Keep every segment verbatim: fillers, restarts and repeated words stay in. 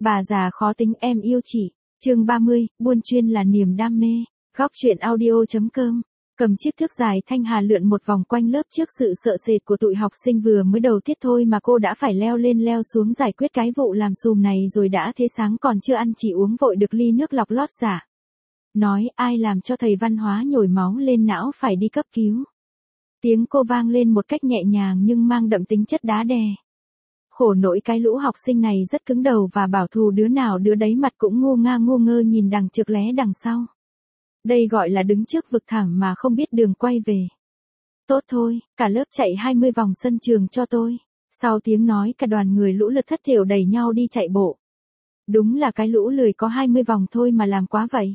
Bà già khó tính em yêu chị. Chương ba mươi, buôn chuyên là niềm đam mê. Góc truyện audio.com. Cầm chiếc thước dài, Thanh Hà lượn một vòng quanh lớp trước sự sợ sệt của tụi học sinh vừa mới đầu tiết thôi mà cô đã phải leo lên leo xuống giải quyết cái vụ làm xùm này rồi. Đã thế sáng còn chưa ăn chỉ uống vội được ly nước lọc lót giả. Nói ai làm cho thầy văn hóa nhồi máu lên não phải đi cấp cứu. Tiếng cô vang lên một cách nhẹ nhàng nhưng mang đậm tính chất đá đè. Khổ nỗi cái lũ học sinh này rất cứng đầu và bảo thù, đứa nào đứa đấy mặt cũng ngu nga ngu ngơ nhìn đằng trước lé đằng sau. Đây gọi là đứng trước vực thẳm mà không biết đường quay về. Tốt thôi, cả lớp chạy hai mươi vòng sân trường cho tôi. Sau tiếng nói cả đoàn người lũ lượt thất thểu đẩy nhau đi chạy bộ. Đúng là cái lũ lười có hai mươi vòng thôi mà làm quá vậy.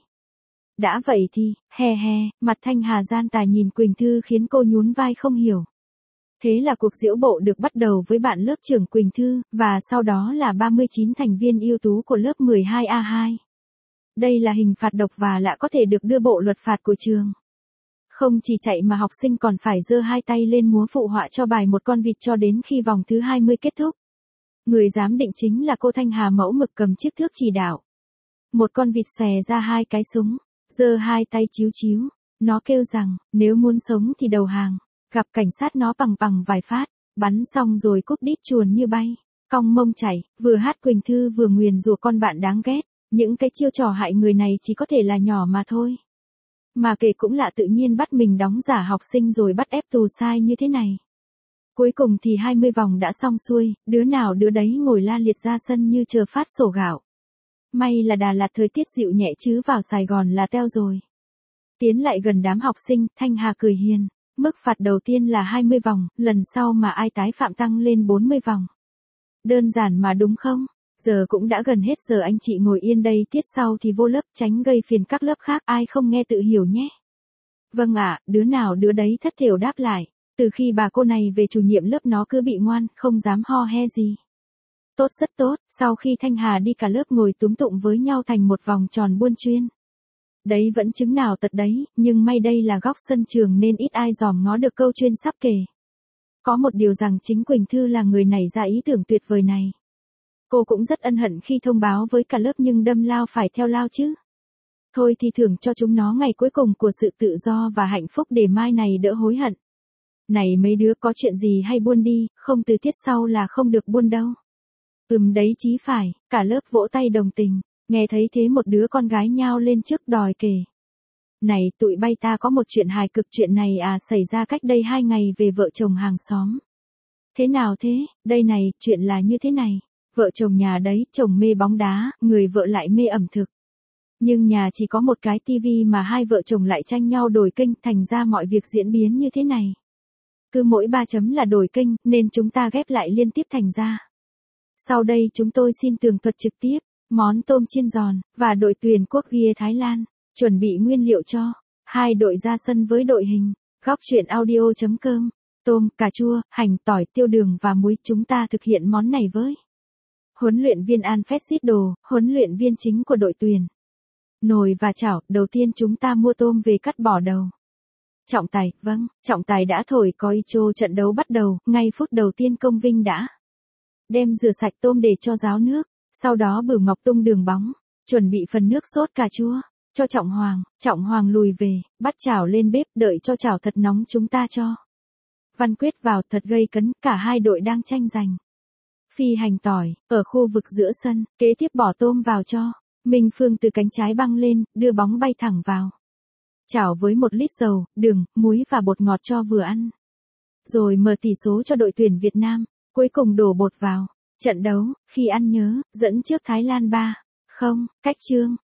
Đã vậy thì, he he, mặt Thanh Hà gian tà nhìn Quỳnh Thư khiến cô nhún vai không hiểu. Thế là cuộc diễu bộ được bắt đầu với bạn lớp trưởng Quỳnh Thư, và sau đó là ba mươi chín thành viên ưu tú của lớp mười hai A hai. Đây là hình phạt độc và lạ có thể được đưa bộ luật phạt của trường. Không chỉ chạy mà học sinh còn phải giơ hai tay lên múa phụ họa cho bài một con vịt cho đến khi vòng thứ hai mươi kết thúc. Người giám định chính là cô Thanh Hà mẫu mực cầm chiếc thước chỉ đạo. Một con vịt xòe ra hai cái súng, giơ hai tay chíu chíu. Nó kêu rằng, nếu muốn sống thì đầu hàng. Gặp cảnh sát nó bằng bằng vài phát, bắn xong rồi cúp đít chuồn như bay, cong mông chảy, vừa hát Quỳnh Thư vừa nguyền rủa con bạn đáng ghét. Những cái chiêu trò hại người này chỉ có thể là nhỏ mà thôi. Mà kể cũng lạ, tự nhiên bắt mình đóng giả học sinh rồi bắt ép tù sai như thế này. Cuối cùng thì hai mươi vòng đã xong xuôi, đứa nào đứa đấy ngồi la liệt ra sân như chờ phát sổ gạo. May là Đà Lạt thời tiết dịu nhẹ chứ vào Sài Gòn là teo rồi. Tiến lại gần đám học sinh, Thanh Hà cười hiền. Mức phạt đầu tiên là hai mươi vòng, lần sau mà ai tái phạm tăng lên bốn mươi vòng. Đơn giản mà đúng không? Giờ cũng đã gần hết giờ, anh chị ngồi yên đây, tiết sau thì vô lớp tránh gây phiền các lớp khác, ai không nghe tự hiểu nhé. Vâng ạ, đứa nào đứa đấy thất thểu đáp lại. Từ khi bà cô này về chủ nhiệm lớp nó cứ bị ngoan, không dám ho he gì. Tốt, rất tốt. Sau khi Thanh Hà đi, cả lớp ngồi túm tụng với nhau thành một vòng tròn buôn chuyên. Đấy vẫn chứng nào tật đấy, nhưng may đây là góc sân trường nên ít ai dòm ngó được câu chuyên sắp kể. Có một điều rằng chính Quỳnh Thư là người nảy ra ý tưởng tuyệt vời này. Cô cũng rất ân hận khi thông báo với cả lớp nhưng đâm lao phải theo lao chứ. Thôi thì thưởng cho chúng nó ngày cuối cùng của sự tự do và hạnh phúc để mai này đỡ hối hận. Này mấy đứa, có chuyện gì hay buôn đi, không từ tiết sau là không được buôn đâu. Ừm đấy chí phải, cả lớp vỗ tay đồng tình. Nghe thấy thế một đứa con gái nhao lên trước đòi kể. Này tụi bay, ta có một chuyện hài cực, chuyện này à xảy ra cách đây hai ngày về vợ chồng hàng xóm. Thế nào thế? Đây này, chuyện là như thế này. Vợ chồng nhà đấy, chồng mê bóng đá, người vợ lại mê ẩm thực. Nhưng nhà chỉ có một cái tivi mà hai vợ chồng lại tranh nhau đổi kênh, thành ra mọi việc diễn biến như thế này. Cứ mỗi ba chấm là đổi kênh, nên chúng ta ghép lại liên tiếp thành ra. Sau đây chúng tôi xin tường thuật trực tiếp. Món tôm chiên giòn, và đội tuyển quốc gia Thái Lan, chuẩn bị nguyên liệu cho hai đội ra sân với đội hình. Góc truyện audio.com. Tôm, cà chua, hành, tỏi, tiêu đường và muối. Chúng ta thực hiện món này với huấn luyện viên Alfredo, huấn luyện viên chính của đội tuyển. Nồi và chảo, đầu tiên chúng ta mua tôm về cắt bỏ đầu. Trọng tài, vâng, trọng tài đã thổi còi trô, trận đấu bắt đầu. Ngay phút đầu tiên Công Vinh đã đem rửa sạch tôm để cho ráo nước. Sau đó Bửu Ngọc tung đường bóng, chuẩn bị phần nước sốt cà chua, cho Trọng Hoàng. Trọng Hoàng lùi về, bắt chảo lên bếp, đợi cho chảo thật nóng chúng ta cho Văn Quyết vào, thật gây cấn, cả hai đội đang tranh giành. Phi hành tỏi, ở khu vực giữa sân, kế tiếp bỏ tôm vào cho Minh Phương từ cánh trái băng lên, đưa bóng bay thẳng vào chảo với một lít dầu, đường, muối và bột ngọt cho vừa ăn. Rồi mở tỷ số cho đội tuyển Việt Nam, cuối cùng đổ bột vào. Trận đấu, khi ăn nhớ, dẫn trước Thái Lan ba không, cách chương.